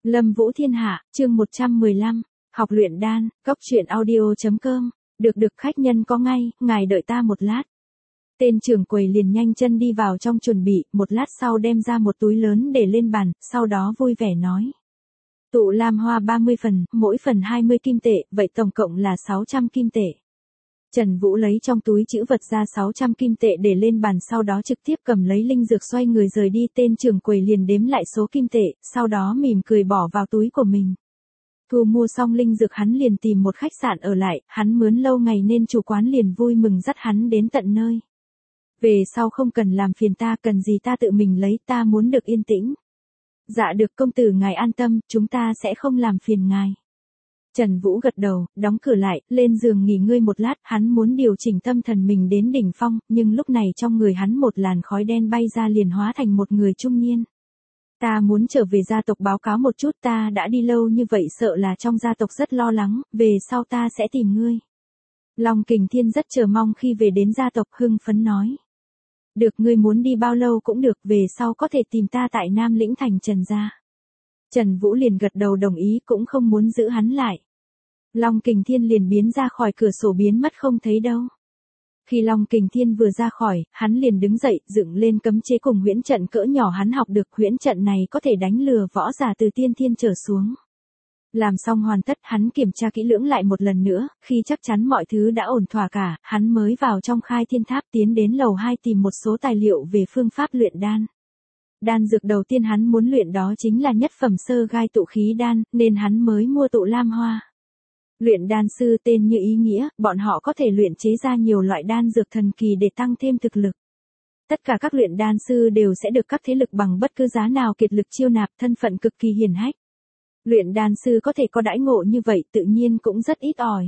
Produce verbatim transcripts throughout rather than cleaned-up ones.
Lâm Vũ Thiên Hạ, chương một trăm mười lăm, học luyện đan, cốc truyện audio chấm com, được được khách nhân có ngay, ngài đợi ta một lát. Tên trưởng quầy liền nhanh chân đi vào trong chuẩn bị, một lát sau đem ra một túi lớn để lên bàn, sau đó vui vẻ nói. Tụ lam hoa ba mươi phần, mỗi phần hai mươi kim tệ, vậy tổng cộng là sáu trăm kim tệ. Trần Vũ lấy trong túi chữ vật ra sáu trăm kim tệ để lên bàn, sau đó trực tiếp cầm lấy linh dược xoay người rời đi. Tên trưởng quầy liền đếm lại số kim tệ, sau đó mỉm cười bỏ vào túi của mình. Thu mua xong linh dược hắn liền tìm một khách sạn ở lại, hắn mướn lâu ngày nên chủ quán liền vui mừng dắt hắn đến tận nơi. Về sau không cần làm phiền ta, cần gì ta tự mình lấy, ta muốn được yên tĩnh. Dạ được công tử, ngài an tâm, chúng ta sẽ không làm phiền ngài. Trần Vũ gật đầu, đóng cửa lại, lên giường nghỉ ngơi một lát, hắn muốn điều chỉnh tâm thần mình đến đỉnh phong, nhưng lúc này trong người hắn một làn khói đen bay ra liền hóa thành một người trung niên. Ta muốn trở về gia tộc báo cáo một chút, ta đã đi lâu như vậy sợ là trong gia tộc rất lo lắng, về sau ta sẽ tìm ngươi. Long Kình Thiên rất chờ mong khi về đến gia tộc, hưng phấn nói. Được, ngươi muốn đi bao lâu cũng được, về sau có thể tìm ta tại Nam Lĩnh thành Trần gia. Trần Vũ liền gật đầu đồng ý, cũng không muốn giữ hắn lại. Long Kình Thiên liền biến ra khỏi cửa sổ, biến mất không thấy đâu. Khi Long Kình Thiên vừa ra khỏi, hắn liền đứng dậy, dựng lên cấm chế cùng huyễn trận cỡ nhỏ hắn học được. Huyễn trận này có thể đánh lừa võ giả từ tiên thiên trở xuống. Làm xong hoàn tất, hắn kiểm tra kỹ lưỡng lại một lần nữa, khi chắc chắn mọi thứ đã ổn thỏa cả, hắn mới vào trong Khai Thiên Tháp, tiến đến lầu hai tìm một số tài liệu về phương pháp luyện đan. Đan dược đầu tiên hắn muốn luyện đó chính là nhất phẩm sơ gai tụ khí đan, nên hắn mới mua tụ lam hoa. Luyện đan sư tên như ý nghĩa, bọn họ có thể luyện chế ra nhiều loại đan dược thần kỳ để tăng thêm thực lực. Tất cả các luyện đan sư đều sẽ được các thế lực bằng bất cứ giá nào kiệt lực chiêu nạp, thân phận cực kỳ hiển hách. Luyện đan sư có thể có đãi ngộ như vậy tự nhiên cũng rất ít ỏi.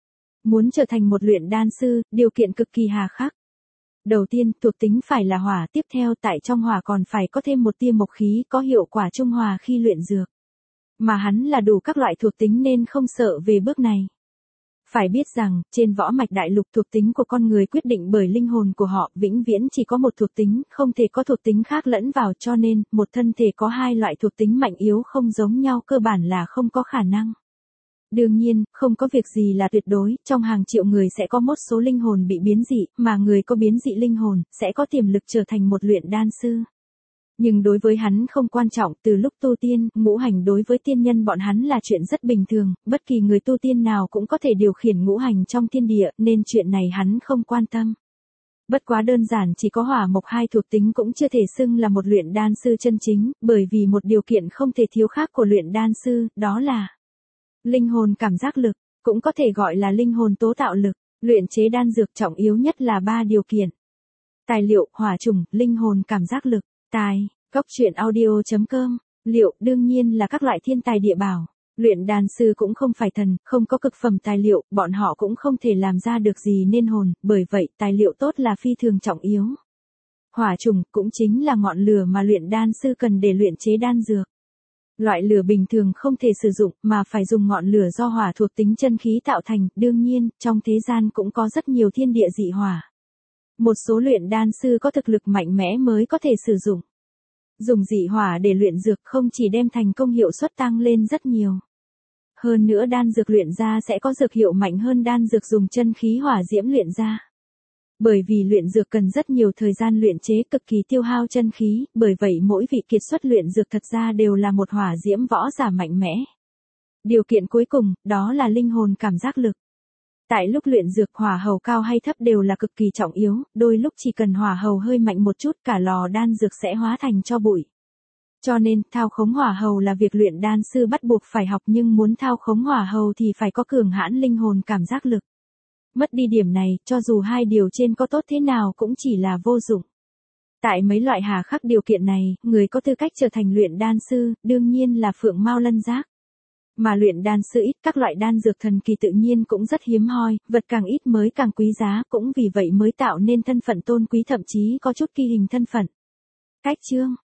Muốn trở thành một luyện đan sư, điều kiện cực kỳ hà khắc. Đầu tiên, thuộc tính phải là hỏa, tiếp theo tại trong hỏa còn phải có thêm một tia mộc khí có hiệu quả trung hòa khi luyện dược. Mà hắn là đủ các loại thuộc tính nên không sợ về bước này. Phải biết rằng, trên võ mạch đại lục thuộc tính của con người quyết định bởi linh hồn của họ, vĩnh viễn chỉ có một thuộc tính, không thể có thuộc tính khác lẫn vào, cho nên, một thân thể có hai loại thuộc tính mạnh yếu không giống nhau cơ bản là không có khả năng. Đương nhiên, không có việc gì là tuyệt đối, trong hàng triệu người sẽ có một số linh hồn bị biến dị, mà người có biến dị linh hồn, sẽ có tiềm lực trở thành một luyện đan sư. Nhưng đối với hắn không quan trọng, từ lúc tu tiên, ngũ hành đối với tiên nhân bọn hắn là chuyện rất bình thường, bất kỳ người tu tiên nào cũng có thể điều khiển ngũ hành trong thiên địa, nên chuyện này hắn không quan tâm. Bất quá đơn giản chỉ có hỏa mộc hai thuộc tính cũng chưa thể xưng là một luyện đan sư chân chính, bởi vì một điều kiện không thể thiếu khác của luyện đan sư, đó là linh hồn cảm giác lực, cũng có thể gọi là linh hồn tố tạo lực. Luyện chế đan dược trọng yếu nhất là ba điều kiện. Tài liệu, hỏa trùng, linh hồn cảm giác lực. Tài, cốc truyện audio chấm com, liệu, đương nhiên là các loại thiên tài địa bảo. Luyện đan sư cũng không phải thần, không có cực phẩm tài liệu, bọn họ cũng không thể làm ra được gì nên hồn, bởi vậy tài liệu tốt là phi thường trọng yếu. Hỏa trùng cũng chính là ngọn lửa mà luyện đan sư cần để luyện chế đan dược. Loại lửa bình thường không thể sử dụng mà phải dùng ngọn lửa do hỏa thuộc tính chân khí tạo thành, đương nhiên, trong thế gian cũng có rất nhiều thiên địa dị hỏa. Một số luyện đan sư có thực lực mạnh mẽ mới có thể sử dụng. Dùng dị hỏa để luyện dược không chỉ đem thành công hiệu suất tăng lên rất nhiều. Hơn nữa đan dược luyện ra sẽ có dược hiệu mạnh hơn đan dược dùng chân khí hỏa diễm luyện ra. Bởi vì luyện dược cần rất nhiều thời gian luyện chế, cực kỳ tiêu hao chân khí, bởi vậy mỗi vị kiệt xuất luyện dược thật ra đều là một hỏa diễm võ giả mạnh mẽ. Điều kiện cuối cùng, đó là linh hồn cảm giác lực. Tại lúc luyện dược, hỏa hầu cao hay thấp đều là cực kỳ trọng yếu, đôi lúc chỉ cần hỏa hầu hơi mạnh một chút cả lò đan dược sẽ hóa thành tro bụi. Cho nên, thao khống hỏa hầu là việc luyện đan sư bắt buộc phải học, nhưng muốn thao khống hỏa hầu thì phải có cường hãn linh hồn cảm giác lực. Mất đi điểm này, cho dù hai điều trên có tốt thế nào cũng chỉ là vô dụng. Tại mấy loại hà khắc điều kiện này, người có tư cách trở thành luyện đan sư, đương nhiên là phượng mao lân giác. Mà luyện đan sư ít, các loại đan dược thần kỳ tự nhiên cũng rất hiếm hoi, vật càng ít mới càng quý giá, cũng vì vậy mới tạo nên thân phận tôn quý, thậm chí có chút kỳ hình thân phận. Cách chương